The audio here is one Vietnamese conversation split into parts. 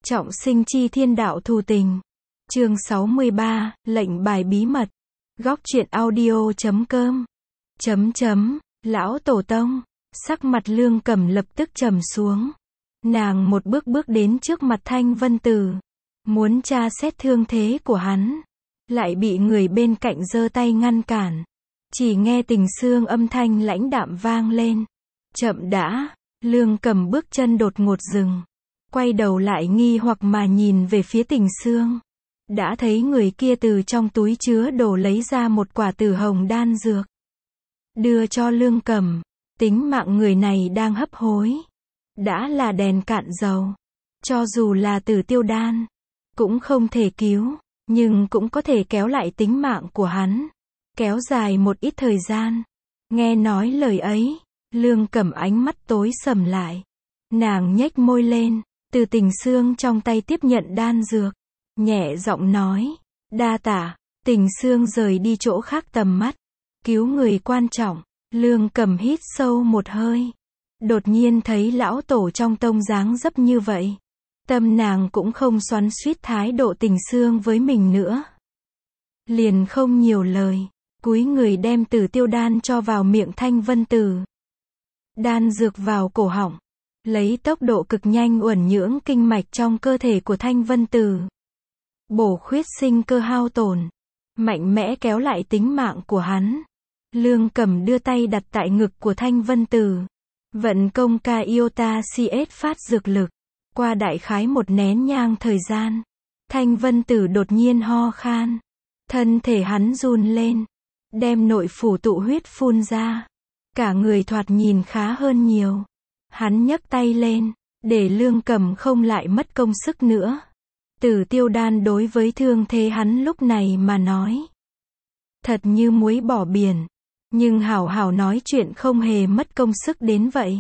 Trọng sinh chi thiên đạo thù tình. Chương 63, lệnh bài bí mật. Góc truyện audio.com. Lão tổ tông. Sắc mặt Lương Cẩm lập tức trầm xuống. Nàng một bước bước đến trước mặt Thanh Vân Tử, muốn tra xét thương thế của hắn, lại bị người bên cạnh giơ tay ngăn cản. Chỉ nghe Tình Xương âm thanh lãnh đạm vang lên. Chậm đã. Lương Cẩm bước chân đột ngột dừng, quay đầu lại nghi hoặc mà nhìn về phía Tình Xương. Đã thấy người kia từ trong túi chứa đồ lấy ra một quả tử hồng đan dược, đưa cho Lương Cẩm. Tính mạng người này đang hấp hối, đã là đèn cạn dầu. Cho dù là Tử Tiêu đan, cũng không thể cứu, nhưng cũng có thể kéo lại tính mạng của hắn, kéo dài một ít thời gian. Nghe nói lời ấy, Lương Cẩm ánh mắt tối sầm lại. Nàng nhếch môi lên, từ Tình Xương trong tay tiếp nhận đan dược, nhẹ giọng nói, đa tạ. Tình Xương rời đi chỗ khác tầm mắt. Cứu người quan trọng. Lương Cẩm hít sâu một hơi. Đột nhiên thấy lão tổ trong tông dáng dấp như vậy, tâm nàng cũng không xoắn xuýt thái độ Tình Xương với mình nữa. Liền không nhiều lời, cúi người đem Tử Tiêu đan cho vào miệng Thanh Vân Tử. Đan dược vào cổ họng, lấy tốc độ cực nhanh uẩn nhưỡng kinh mạch trong cơ thể của Thanh Vân Tử, bổ khuyết sinh cơ hao tổn, mạnh mẽ kéo lại tính mạng của hắn. Lương Cẩm đưa tay đặt tại ngực của Thanh Vân Tử, vận công ca iota CS phát dược lực. Qua đại khái một nén nhang thời gian, Thanh Vân Tử đột nhiên ho khan, thân thể hắn run lên, đem nội phủ tụ huyết phun ra, cả người thoạt nhìn khá hơn nhiều. Hắn nhấc tay lên, để Lương Cẩm không lại mất công sức nữa. Tử Tiêu đan đối với thương thế hắn lúc này mà nói, thật như muối bỏ biển. Nhưng hảo hảo nói chuyện không hề mất công sức đến vậy.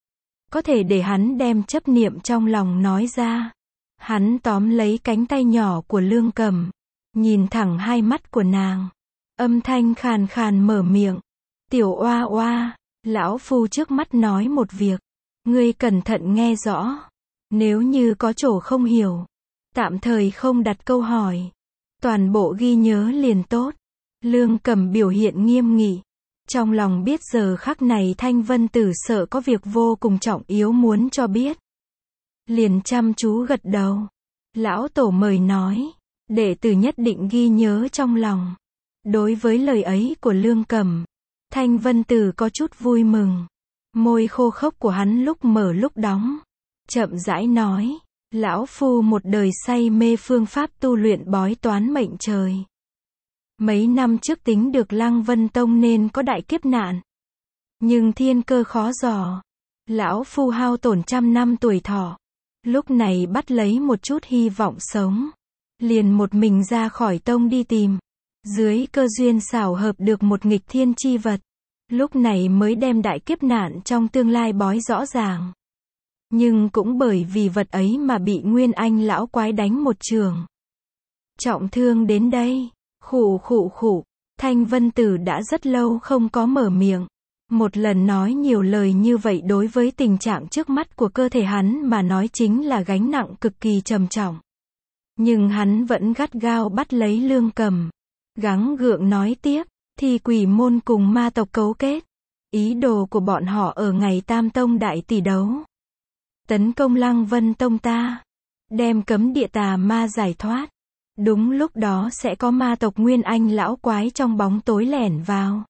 Có thể để hắn đem chấp niệm trong lòng nói ra. Hắn tóm lấy cánh tay nhỏ của Lương Cẩm, nhìn thẳng hai mắt của nàng, âm thanh khàn khàn mở miệng. Tiểu oa oa, lão phu trước mắt nói một việc, ngươi cẩn thận nghe rõ. Nếu như có chỗ không hiểu, tạm thời không đặt câu hỏi, toàn bộ ghi nhớ liền tốt. Lương Cẩm biểu hiện nghiêm nghị. Trong lòng biết giờ khắc này Thanh Vân Tử sợ có việc vô cùng trọng yếu muốn cho biết. Liền chăm chú gật đầu. Lão tổ mời nói, đệ tử nhất định ghi nhớ trong lòng. Đối với lời ấy của Lương Cẩm, Thanh Vân Tử có chút vui mừng. Môi khô khốc của hắn lúc mở lúc đóng, chậm rãi nói, lão phu một đời say mê phương pháp tu luyện bói toán mệnh trời. Mấy năm trước tính được Lăng Vân Tông nên có đại kiếp nạn. Nhưng thiên cơ khó dò. Lão phu hao tổn 100 năm tuổi thọ. Lúc này bắt lấy một chút hy vọng sống. Liền một mình ra khỏi tông đi tìm. Dưới cơ duyên xảo hợp được một nghịch thiên chi vật. Lúc này mới đem đại kiếp nạn trong tương lai bói rõ ràng. Nhưng cũng bởi vì vật ấy mà bị Nguyên Anh lão quái đánh một trường. Trọng thương đến đây. Khụ. Thanh Vân Tử đã rất lâu không có mở miệng. Một lần nói nhiều lời như vậy đối với tình trạng trước mắt của cơ thể hắn mà nói chính là gánh nặng cực kỳ trầm trọng. Nhưng hắn vẫn gắt gao bắt lấy Lương Cẩm, gắng gượng nói tiếp, thì Quỷ môn cùng ma tộc cấu kết. Ý đồ của bọn họ ở ngày Tam Tông đại tỷ đấu, tấn công Lăng Vân Tông ta, đem cấm địa tà ma giải thoát. Đúng lúc đó sẽ có ma tộc Nguyên Anh lão quái trong bóng tối lẻn vào.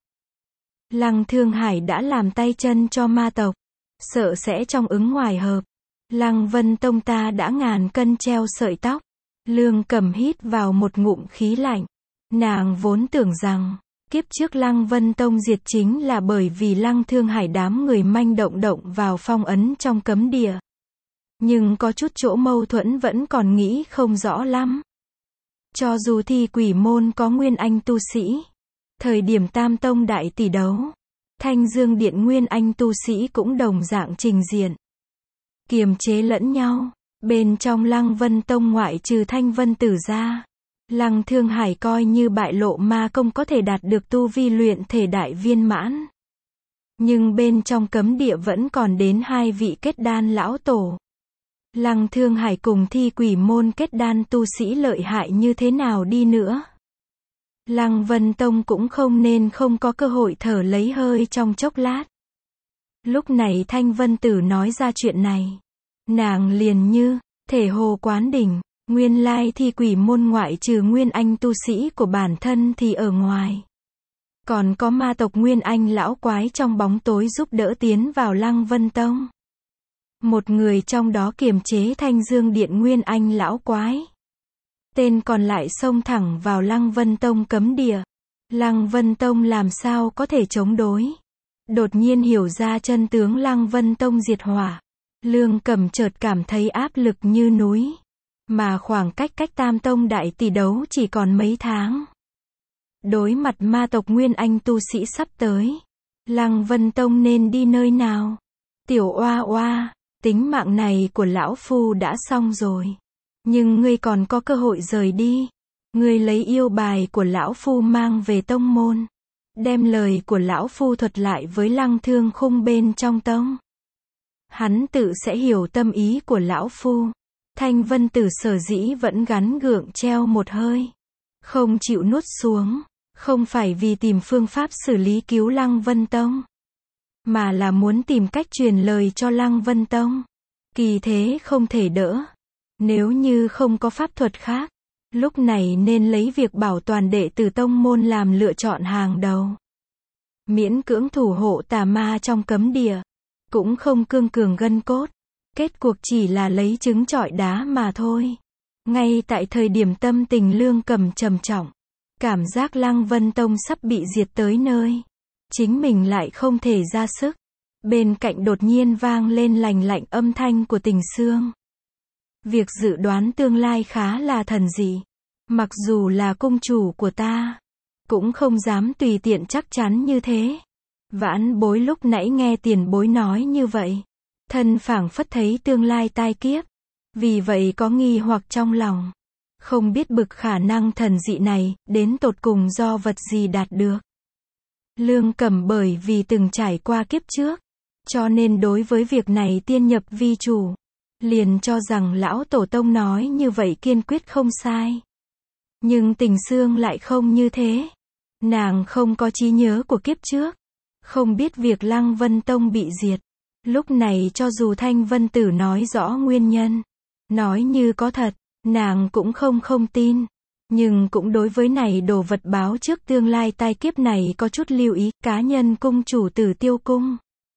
Lăng Thương Hải đã làm tay chân cho ma tộc, sợ sẽ trong ứng ngoài hợp. Lăng Vân Tông ta đã ngàn cân treo sợi tóc. Lương Cẩm hít vào một ngụm khí lạnh. Nàng vốn tưởng rằng, kiếp trước Lăng Vân Tông diệt chính là bởi vì Lăng Thương Hải đám người manh động vào phong ấn trong cấm địa. Nhưng có chút chỗ mâu thuẫn vẫn còn nghĩ không rõ lắm. Cho dù Thi Quỷ môn có Nguyên Anh tu sĩ, thời điểm Tam Tông đại tỷ đấu, Thanh Dương Điện Nguyên Anh tu sĩ cũng đồng dạng trình diện, kiềm chế lẫn nhau. Bên trong Lăng Vân Tông ngoại trừ Thanh Vân Tử ra, Lăng Thương Hải coi như bại lộ ma công có thể đạt được tu vi luyện thể đại viên mãn. Nhưng bên trong cấm địa vẫn còn đến 2 vị kết đan lão tổ. Lăng Thương Hải cùng Thi Quỷ môn kết đan tu sĩ lợi hại như thế nào đi nữa, Lăng Vân Tông cũng không nên không có cơ hội thở lấy hơi trong chốc lát. Lúc này Thanh Vân Tử nói ra chuyện này, nàng liền như thể hồ quán đỉnh, nguyên lai Thi Quỷ môn ngoại trừ Nguyên Anh tu sĩ của bản thân thì ở ngoài còn có ma tộc Nguyên Anh lão quái trong bóng tối giúp đỡ tiến vào Lăng Vân Tông. Một người trong đó kiềm chế Thanh Dương Điện Nguyên Anh lão quái, tên còn lại xông thẳng vào Lăng Vân Tông cấm địa. Lăng Vân Tông làm sao có thể chống đối. Đột nhiên hiểu ra chân tướng Lăng Vân Tông diệt hỏa, Lương Cẩm chợt cảm thấy áp lực như núi, mà khoảng cách Tam Tông đại tỷ đấu chỉ còn mấy tháng. Đối mặt ma tộc Nguyên Anh tu sĩ sắp tới, Lăng Vân Tông nên đi nơi nào? Tiểu Oa Oa, tính mạng này của lão phu đã xong rồi, nhưng ngươi còn có cơ hội rời đi. Ngươi lấy yêu bài của lão phu mang về tông môn, đem lời của lão phu thuật lại với Lăng Thương Khung bên trong tông. Hắn tự sẽ hiểu tâm ý của lão phu. Thanh Vân Tử sở dĩ vẫn gắn gượng treo một hơi, không chịu nuốt xuống, không phải vì tìm phương pháp xử lý cứu Lăng Vân Tông, mà là muốn tìm cách truyền lời cho Lăng Vân Tông. Kỳ thế không thể đỡ. Nếu như không có pháp thuật khác, lúc này nên lấy việc bảo toàn đệ tử tông môn làm lựa chọn hàng đầu. Miễn cưỡng thủ hộ tà ma trong cấm địa, cũng không cương cường gân cốt. Kết cuộc chỉ là lấy trứng trọi đá mà thôi. Ngay tại thời điểm tâm tình Lương Cẩm trầm trọng, cảm giác Lăng Vân Tông sắp bị diệt tới nơi, chính mình lại không thể ra sức. Bên cạnh đột nhiên vang lên lành lạnh âm thanh của Tình Xương. Việc dự đoán tương lai khá là thần dị. Mặc dù là cung chủ của ta, cũng không dám tùy tiện chắc chắn như thế. Vãn Bối lúc nãy nghe tiền bối nói như vậy, thân phảng phất thấy tương lai tai kiếp, vì vậy có nghi hoặc trong lòng. Không biết bực khả năng thần dị này, đến tột cùng do vật gì đạt được. Lương Cẩm bởi vì từng trải qua kiếp trước, cho nên đối với việc này tiên nhập vi chủ, liền cho rằng lão tổ tông nói như vậy kiên quyết không sai. Nhưng Tình Xương lại không như thế. Nàng không có trí nhớ của kiếp trước, không biết việc Lăng Vân Tông bị diệt. Lúc này cho dù Thanh Vân Tử nói rõ nguyên nhân, nói như có thật, nàng cũng không tin. Nhưng cũng đối với này đồ vật báo trước tương lai tai kiếp này có chút lưu ý. Cá nhân cung chủ Tử Tiêu Cung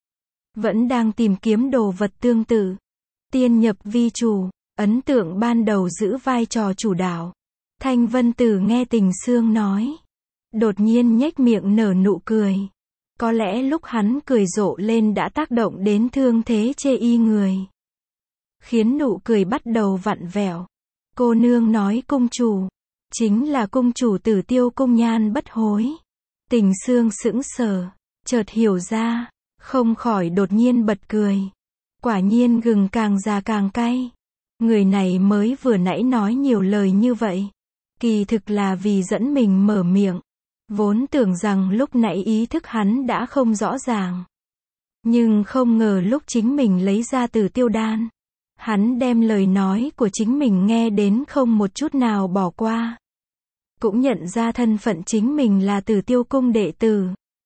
vẫn đang tìm kiếm đồ vật tương tự. Tiên nhập vi chủ, ấn tượng ban đầu giữ vai trò chủ đạo. Thanh Vân Tử nghe Tình Xương nói, đột nhiên nhếch miệng nở nụ cười. Có lẽ lúc hắn cười rộ lên đã tác động đến thương thế chê y người, khiến nụ cười bắt đầu vặn vẹo. Cô nương nói cung chủ, chính là cung chủ Tử Tiêu Cung Nhan Bất Hối. Tình Xương sững sờ, chợt hiểu ra, không khỏi đột nhiên bật cười. Quả nhiên gừng càng già càng cay. Người này mới vừa nãy nói nhiều lời như vậy, kỳ thực là vì dẫn mình mở miệng. Vốn tưởng rằng lúc nãy ý thức hắn đã không rõ ràng, nhưng không ngờ lúc chính mình lấy ra Tử Tiêu Đan, hắn đem lời nói của chính mình nghe đến không một chút nào bỏ qua. Cũng nhận ra thân phận chính mình là Tử Tiêu Cung đệ tử.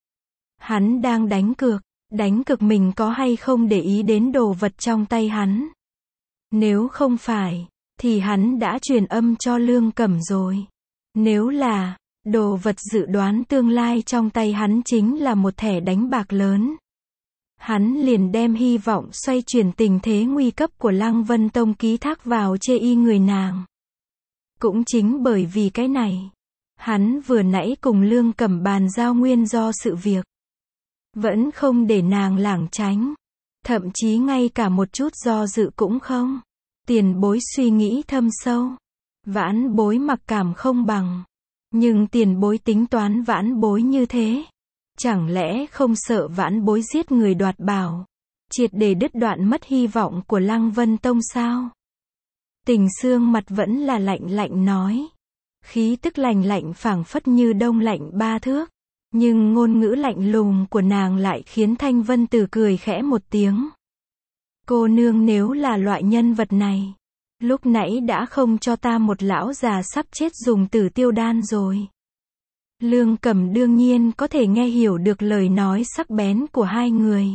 Hắn đang đánh cược mình có hay không để ý đến đồ vật trong tay hắn. Nếu không phải, thì hắn đã truyền âm cho Lương Cẩm rồi. Nếu là đồ vật dự đoán tương lai trong tay hắn chính là một thẻ đánh bạc lớn, hắn liền đem hy vọng xoay chuyển tình thế nguy cấp của Lăng Vân Tông ký thác vào chê y người nàng. Cũng chính bởi vì cái này, hắn vừa nãy cùng Lương Cẩm bàn giao nguyên do sự việc, vẫn không để nàng lảng tránh, thậm chí ngay cả một chút do dự cũng không. Tiền bối suy nghĩ thâm sâu, Vãn Bối mặc cảm không bằng. Nhưng tiền bối tính toán Vãn Bối như thế, chẳng lẽ không sợ Vãn Bối giết người đoạt bảo, triệt để đứt đoạn mất hy vọng của Lăng Vân Tông sao? Tình Xương mặt vẫn là lạnh lạnh nói, khí tức lạnh lạnh phảng phất như đông lạnh 3 thước, nhưng ngôn ngữ lạnh lùng của nàng lại khiến Thanh Vân Tử cười khẽ một tiếng. Cô nương nếu là loại nhân vật này, lúc nãy đã không cho ta một lão già sắp chết dùng tử tiêu đan rồi. Lương Cẩm đương nhiên có thể nghe hiểu được lời nói sắc bén của hai người.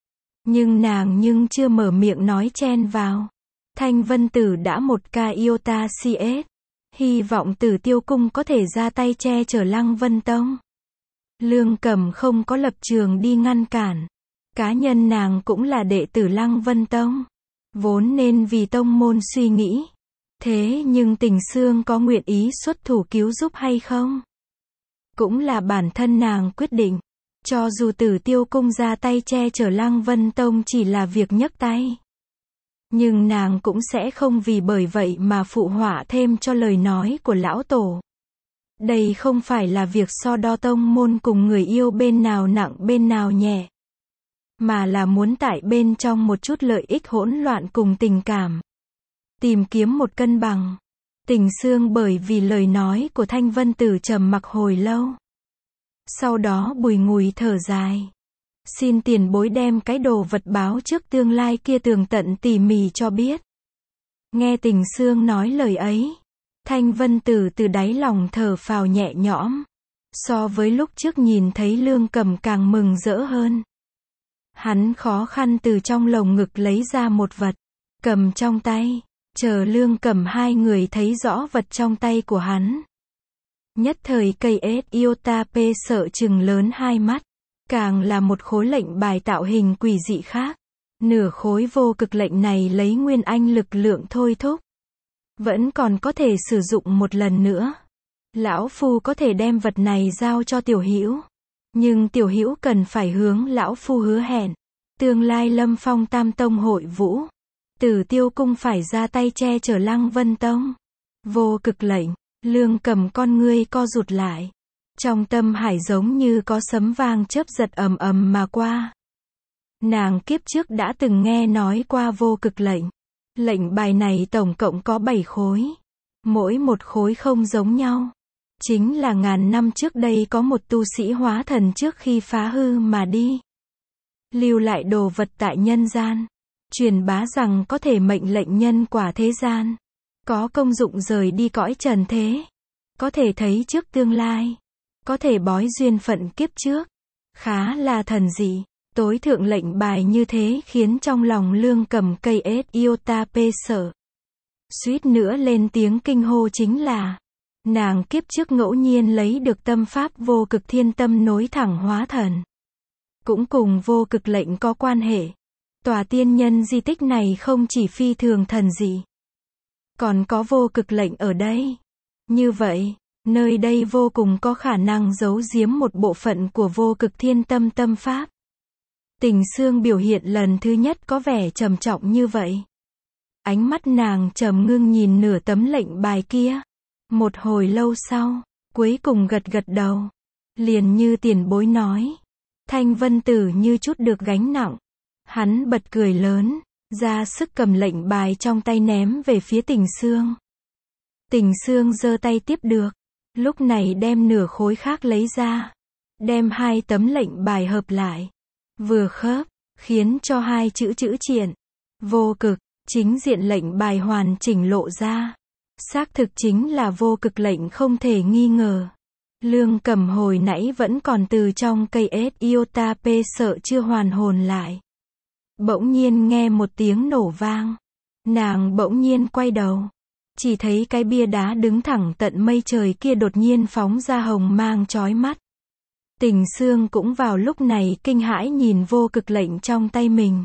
Nhưng chưa mở miệng nói chen vào. Thanh Vân Tử đã một ca iota CS. Hy vọng Tử Tiêu Cung có thể ra tay che chở Lăng Vân Tông. Lương Cẩm không có lập trường đi ngăn cản. Cá nhân nàng cũng là đệ tử Lăng Vân Tông. Vốn nên vì tông môn suy nghĩ. Thế nhưng Tình Xương có nguyện ý xuất thủ cứu giúp hay không? Cũng là bản thân nàng quyết định. Cho dù Tử Tiêu Cung ra tay che chở Lăng Vân Tông chỉ là việc nhấc tay. Nhưng nàng cũng sẽ không vì bởi vậy mà phụ họa thêm cho lời nói của lão tổ. Đây không phải là việc so đo tông môn cùng người yêu bên nào nặng bên nào nhẹ. Mà là muốn tại bên trong một chút lợi ích hỗn loạn cùng tình cảm. Tìm kiếm một cân bằng. Tình Xương bởi vì lời nói của Thanh Vân Tử trầm mặc hồi lâu. Sau đó bùi ngùi thở dài. Xin tiền bối đem cái đồ vật báo trước tương lai kia tường tận tỉ mỉ cho biết. Nghe Tình Xương nói lời ấy. Thanh Vân Tử từ đáy lòng thở phào nhẹ nhõm. So với lúc trước nhìn thấy Lương Cẩm càng mừng rỡ hơn. Hắn khó khăn từ trong lồng ngực lấy ra một vật. Cầm trong tay. Chờ Lương Cẩm hai người thấy rõ vật trong tay của hắn. Nhất thời cây iota p sợ trừng lớn hai mắt. Càng là một khối lệnh bài tạo hình quỷ dị khác. Nửa khối vô cực lệnh này lấy nguyên anh lực lượng thôi thúc. Vẫn còn có thể sử dụng một lần nữa. Lão Phu có thể đem vật này giao cho Tiểu Hữu. Nhưng Tiểu Hữu cần phải hướng Lão Phu hứa hẹn. Tương lai Lâm Phong Tam Tông hội vũ. Tử Tiêu Cung phải ra tay che chở Lăng Vân Tông. Vô cực lệnh. Lương Cẩm con ngươi co rụt lại. Trong tâm hải giống như có sấm vang chớp giật ầm ầm mà qua. Nàng kiếp trước đã từng nghe nói qua vô cực lệnh. Lệnh bài này tổng cộng có 7 khối. Mỗi một khối không giống nhau. Chính là ngàn năm trước đây có một tu sĩ hóa thần trước khi phá hư mà đi. Lưu lại đồ vật tại nhân gian. Truyền bá rằng có thể mệnh lệnh nhân quả thế gian. Có công dụng rời đi cõi trần thế. Có thể thấy trước tương lai. Có thể bói duyên phận kiếp trước. Khá là thần dị. Tối thượng lệnh bài như thế khiến trong lòng Lương Cẩm cây iota p sợ. Suýt nữa lên tiếng kinh hô chính là. Nàng kiếp trước ngẫu nhiên lấy được tâm pháp vô cực thiên tâm nối thẳng hóa thần. Cũng cùng vô cực lệnh có quan hệ. Tòa tiên nhân di tích này không chỉ phi thường thần dị. Còn có vô cực lệnh ở đây. Như vậy, nơi đây vô cùng có khả năng giấu giếm một bộ phận của vô cực thiên tâm tâm pháp. Tình Xương biểu hiện lần thứ nhất có vẻ trầm trọng như vậy. Ánh mắt nàng trầm ngưng nhìn nửa tấm lệnh bài kia. Một hồi lâu sau, cuối cùng gật gật đầu. Liền như tiền bối nói. Thanh Vân Tử như chút được gánh nặng. Hắn bật cười lớn, ra sức cầm lệnh bài trong tay ném về phía Tình Xương. Tình Xương giơ tay tiếp được. Lúc này đem nửa khối khác lấy ra. Đem hai tấm lệnh bài hợp lại. Vừa khớp, khiến cho hai chữ triện. Vô cực, chính diện lệnh bài hoàn chỉnh lộ ra. Xác thực chính là vô cực lệnh không thể nghi ngờ. Lương Cẩm hồi nãy vẫn còn từ trong cây iota p sợ chưa hoàn hồn lại. Bỗng nhiên nghe một tiếng nổ vang. Nàng bỗng nhiên quay đầu. Chỉ thấy cái bia đá đứng thẳng tận mây trời kia đột nhiên phóng ra hồng mang chói mắt. Tình Xương cũng vào lúc này kinh hãi nhìn vô cực lệnh trong tay mình.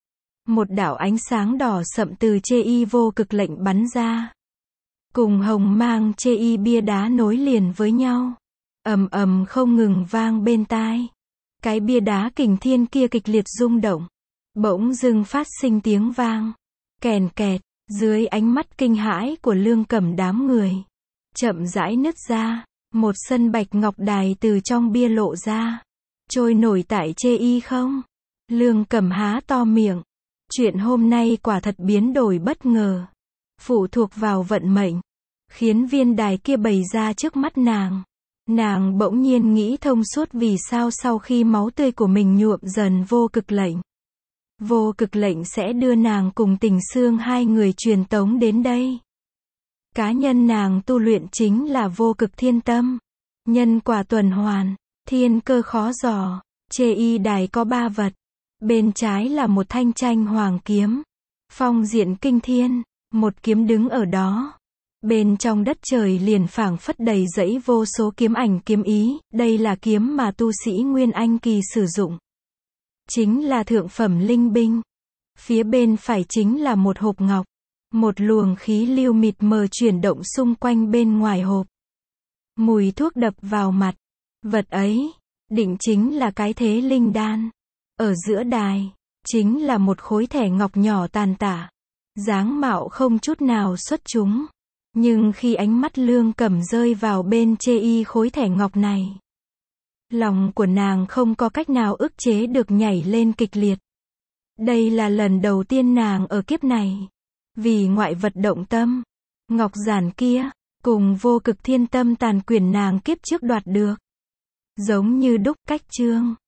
Một đạo ánh sáng đỏ sậm từ chê y vô cực lệnh bắn ra. Cùng hồng mang chê y bia đá nối liền với nhau. Ầm ầm không ngừng vang bên tai. Cái bia đá kình thiên kia kịch liệt rung động. Bỗng dưng phát sinh tiếng vang. Kèn kẹt, dưới ánh mắt kinh hãi của Lương Cẩm đám người. Chậm rãi nứt ra. Một sân bạch ngọc đài từ trong bia lộ ra. Trôi nổi tại chê y không? Lương Cẩm há to miệng. Chuyện hôm nay quả thật biến đổi bất ngờ. Phụ thuộc vào vận mệnh. Khiến viên đài kia bày ra trước mắt nàng. Nàng bỗng nhiên nghĩ thông suốt vì sao sau khi máu tươi của mình nhuộm dần vô cực lệnh. Vô cực lệnh sẽ đưa nàng cùng Tình Xương hai người truyền tống đến đây. Cá nhân nàng tu luyện chính là vô cực thiên tâm. Nhân quả tuần hoàn, thiên cơ khó dò. Chê y đài có 3 vật. Bên trái là một thanh tranh hoàng kiếm. Phong diện kinh thiên, một kiếm đứng ở đó. Bên trong đất trời liền phảng phất đầy dẫy vô số kiếm ảnh kiếm ý, đây là kiếm mà tu sĩ Nguyên Anh kỳ sử dụng. Chính là thượng phẩm linh binh. Phía bên phải chính là một hộp ngọc. Một luồng khí lưu mịt mờ chuyển động xung quanh bên ngoài hộp. Mùi thuốc đập vào mặt. Vật ấy, định chính là cái thế linh đan. Ở giữa đài, chính là một khối thẻ ngọc nhỏ tàn tả. Dáng mạo không chút nào xuất chúng. Nhưng khi ánh mắt Lương Cẩm rơi vào bên chê y khối thẻ ngọc này, lòng của nàng không có cách nào ức chế được nhảy lên kịch liệt. Đây là lần đầu tiên nàng ở kiếp này vì ngoại vật động tâm. Ngọc giản kia, cùng vô cực thiên tâm tàn quyền nàng kiếp trước đoạt được. Giống như đúc cách chương.